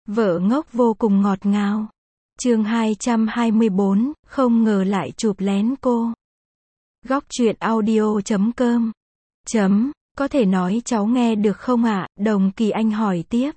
Vợ ngốc vô cùng ngọt ngào. Chương 224, không ngờ lại chụp lén cô. Góc truyện audio.com. Có thể nói cháu nghe được không ạ? Đồng Kỳ Anh hỏi tiếp.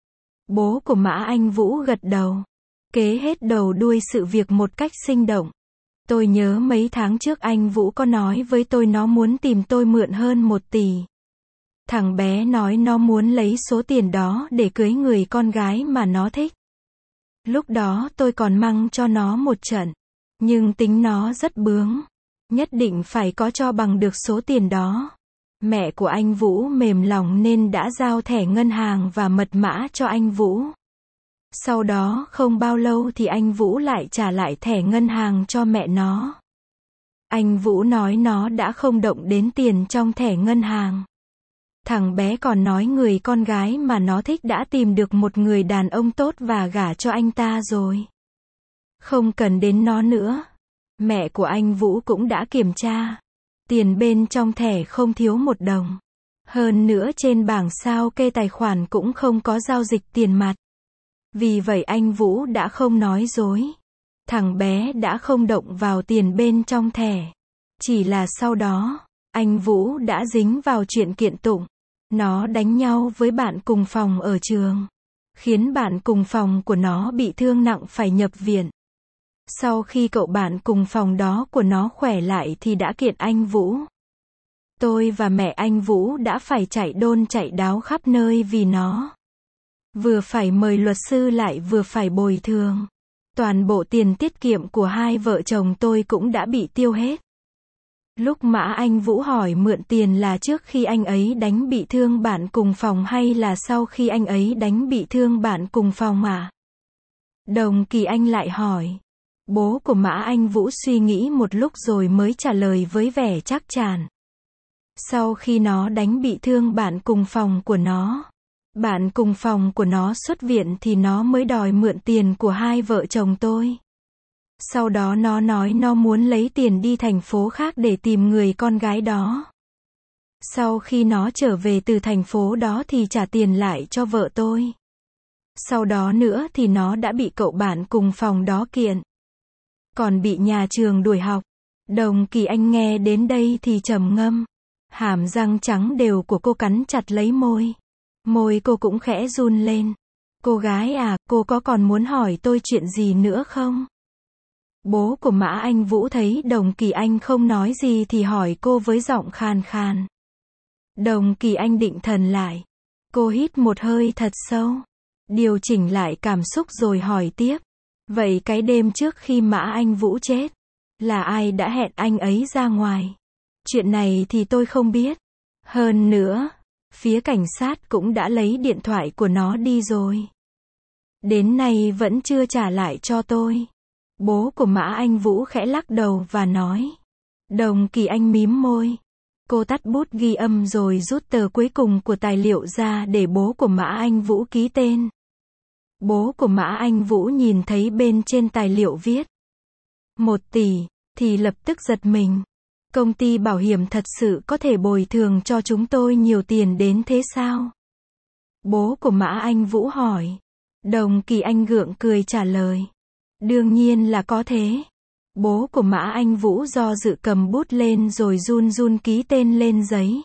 Bố của Mã Anh Vũ gật đầu. Kể hết đầu đuôi sự việc một cách sinh động. Tôi nhớ mấy tháng trước anh Vũ có nói với tôi nó muốn tìm tôi mượn hơn 1 tỷ. Thằng bé nói nó muốn lấy số tiền đó để cưới người con gái mà nó thích. Lúc đó tôi còn mắng cho nó một trận. Nhưng tính nó rất bướng. Nhất định phải có cho bằng được số tiền đó. Mẹ của anh Vũ mềm lòng nên đã giao thẻ ngân hàng và mật mã cho anh Vũ. Sau đó không bao lâu thì anh Vũ lại trả lại thẻ ngân hàng cho mẹ nó. Anh Vũ nói nó đã không động đến tiền trong thẻ ngân hàng. Thằng bé còn nói người con gái mà nó thích đã tìm được một người đàn ông tốt và gả cho anh ta rồi. Không cần đến nó nữa. Mẹ của anh Vũ cũng đã kiểm tra. Tiền bên trong thẻ không thiếu 1 đồng. Hơn nữa trên bảng sao kê tài khoản cũng không có giao dịch tiền mặt. Vì vậy anh Vũ đã không nói dối. Thằng bé đã không động vào tiền bên trong thẻ. Chỉ là sau đó, anh Vũ đã dính vào chuyện kiện tụng. Nó đánh nhau với bạn cùng phòng ở trường. Khiến bạn cùng phòng của nó bị thương nặng phải nhập viện. Sau khi cậu bạn cùng phòng đó của nó khỏe lại thì đã kiện anh Vũ. Tôi và mẹ anh Vũ đã phải chạy đôn chạy đáo khắp nơi vì nó. Vừa phải mời luật sư lại vừa phải bồi thường. Toàn bộ tiền tiết kiệm của hai vợ chồng tôi cũng đã bị tiêu hết. Lúc Mã Anh Vũ hỏi mượn tiền là trước khi anh ấy đánh bị thương bạn cùng phòng hay là sau khi anh ấy đánh bị thương bạn cùng phòng à? Đồng Kỳ Anh lại hỏi. Bố của Mã Anh Vũ suy nghĩ một lúc rồi mới trả lời với vẻ chắc chắn. Sau khi nó đánh bị thương bạn cùng phòng của nó. Bạn cùng phòng của nó xuất viện thì nó mới đòi mượn tiền của hai vợ chồng tôi. Sau đó nó nói nó muốn lấy tiền đi thành phố khác để tìm người con gái đó. Sau khi nó trở về từ thành phố đó thì trả tiền lại cho vợ tôi. Sau đó nữa thì nó đã bị cậu bạn cùng phòng đó kiện. Còn bị nhà trường đuổi học. Đồng Kỳ Anh nghe đến đây thì trầm ngâm. Hàm răng trắng đều của cô cắn chặt lấy môi. Môi cô cũng khẽ run lên. Cô gái à, cô có còn muốn hỏi tôi chuyện gì nữa không? Bố của Mã Anh Vũ thấy Đồng Kỳ Anh không nói gì thì hỏi cô với giọng khàn khàn. Đồng Kỳ Anh định thần lại. Cô hít một hơi thật sâu. Điều chỉnh lại cảm xúc rồi hỏi tiếp. Vậy cái đêm trước khi Mã Anh Vũ chết, là ai đã hẹn anh ấy ra ngoài? Chuyện này thì tôi không biết. Hơn nữa, phía cảnh sát cũng đã lấy điện thoại của nó đi rồi. Đến nay vẫn chưa trả lại cho tôi. Bố của Mã Anh Vũ khẽ lắc đầu và nói. Đồng Kỳ Anh mím môi. Cô tắt bút ghi âm rồi rút tờ cuối cùng của tài liệu ra để bố của Mã Anh Vũ ký tên. Bố của Mã Anh Vũ nhìn thấy bên trên tài liệu viết 1 tỷ, thì lập tức giật mình. Công ty bảo hiểm thật sự có thể bồi thường cho chúng tôi nhiều tiền đến thế sao? Bố của Mã Anh Vũ hỏi. Đồng Kỳ Anh gượng cười trả lời. Đương nhiên là có thế. Bố của Mã Anh Vũ do dự cầm bút lên rồi run run ký tên lên giấy.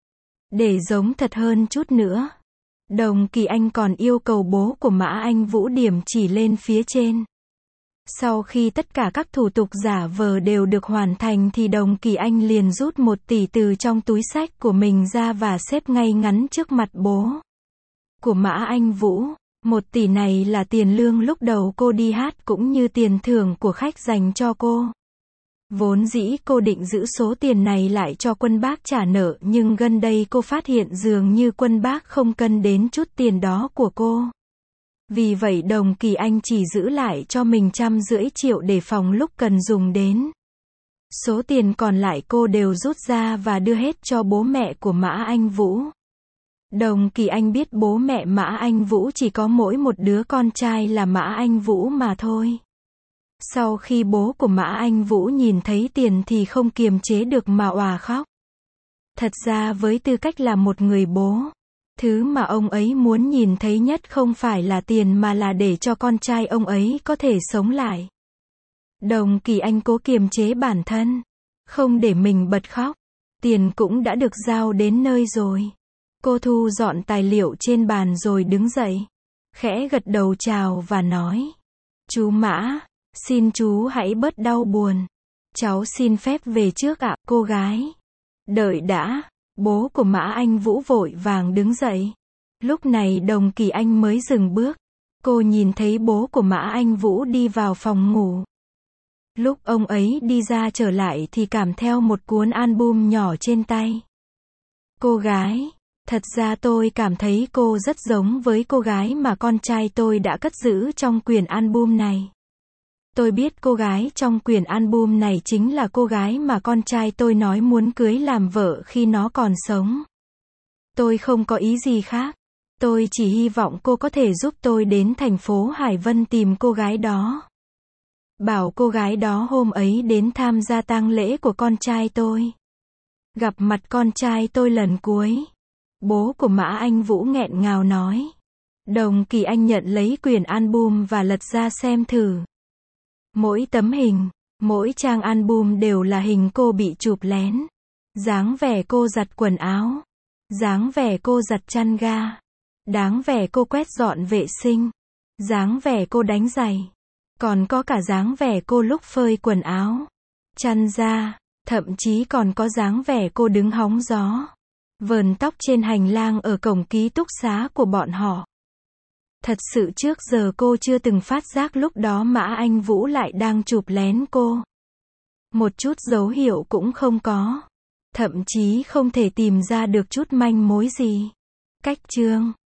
Để giống thật hơn chút nữa. Đồng Kỳ Anh còn yêu cầu bố của Mã Anh Vũ điểm chỉ lên phía trên. Sau khi tất cả các thủ tục giả vờ đều được hoàn thành thì Đồng Kỳ Anh liền rút 1 tỷ từ trong túi xách của mình ra và xếp ngay ngắn trước mặt bố của Mã Anh Vũ. 1 tỷ này là tiền lương lúc đầu cô đi hát cũng như tiền thưởng của khách dành cho cô. Vốn dĩ cô định giữ số tiền này lại cho Quân Bác trả nợ nhưng gần đây cô phát hiện dường như Quân Bác không cân đến chút tiền đó của cô. Vì vậy Đồng Kỳ Anh chỉ giữ lại cho mình 150 triệu để phòng lúc cần dùng đến. Số tiền còn lại cô đều rút ra và đưa hết cho bố mẹ của Mã Anh Vũ. Đồng Kỳ Anh biết bố mẹ Mã Anh Vũ chỉ có mỗi một đứa con trai là Mã Anh Vũ mà thôi. Sau khi bố của Mã Anh Vũ nhìn thấy tiền thì không kiềm chế được mà òa khóc. Thật ra với tư cách là một người bố, Thứ mà ông ấy muốn nhìn thấy nhất không phải là tiền mà là để cho con trai ông ấy có thể sống lại. Đồng Kỳ Anh cố kiềm chế bản thân, không để mình bật khóc. Tiền cũng đã được giao đến nơi rồi. Cô thu dọn tài liệu trên bàn rồi đứng dậy. Khẽ gật đầu chào và nói. Chú Mã, xin chú hãy bớt đau buồn. Cháu xin phép về trước ạ, cô gái. Đợi đã, bố của Mã Anh Vũ vội vàng đứng dậy. Lúc này Đồng Kỳ Anh mới dừng bước. Cô nhìn thấy bố của Mã Anh Vũ đi vào phòng ngủ. Lúc ông ấy đi ra trở lại thì cảm theo một cuốn album nhỏ trên tay. Cô gái, thật ra tôi cảm thấy cô rất giống với cô gái mà con trai tôi đã cất giữ trong quyển album này. Tôi biết cô gái trong quyển album này chính là cô gái mà con trai tôi nói muốn cưới làm vợ khi nó còn sống. Tôi không có ý gì khác. Tôi chỉ hy vọng cô có thể giúp tôi đến thành phố Hải Vân tìm cô gái đó. Bảo cô gái đó hôm ấy đến tham gia tang lễ của con trai tôi. Gặp mặt con trai tôi lần cuối. Bố của Mã Anh Vũ nghẹn ngào nói. Đồng Kỳ Anh nhận lấy quyển album và lật ra xem thử. Mỗi tấm hình, mỗi trang album đều là hình cô bị chụp lén. Dáng vẻ cô giặt quần áo. Dáng vẻ cô giặt chăn ga. Dáng vẻ cô quét dọn vệ sinh. Dáng vẻ cô đánh giày. Còn có cả dáng vẻ cô lúc phơi quần áo, chăn ra, thậm chí còn có dáng vẻ cô đứng hóng gió, vờn tóc trên hành lang ở cổng ký túc xá của bọn họ. Thật sự trước giờ cô chưa từng phát giác lúc đó Mã Anh Vũ lại đang chụp lén cô. Một chút dấu hiệu cũng không có. Thậm chí không thể tìm ra được chút manh mối gì. Cách chương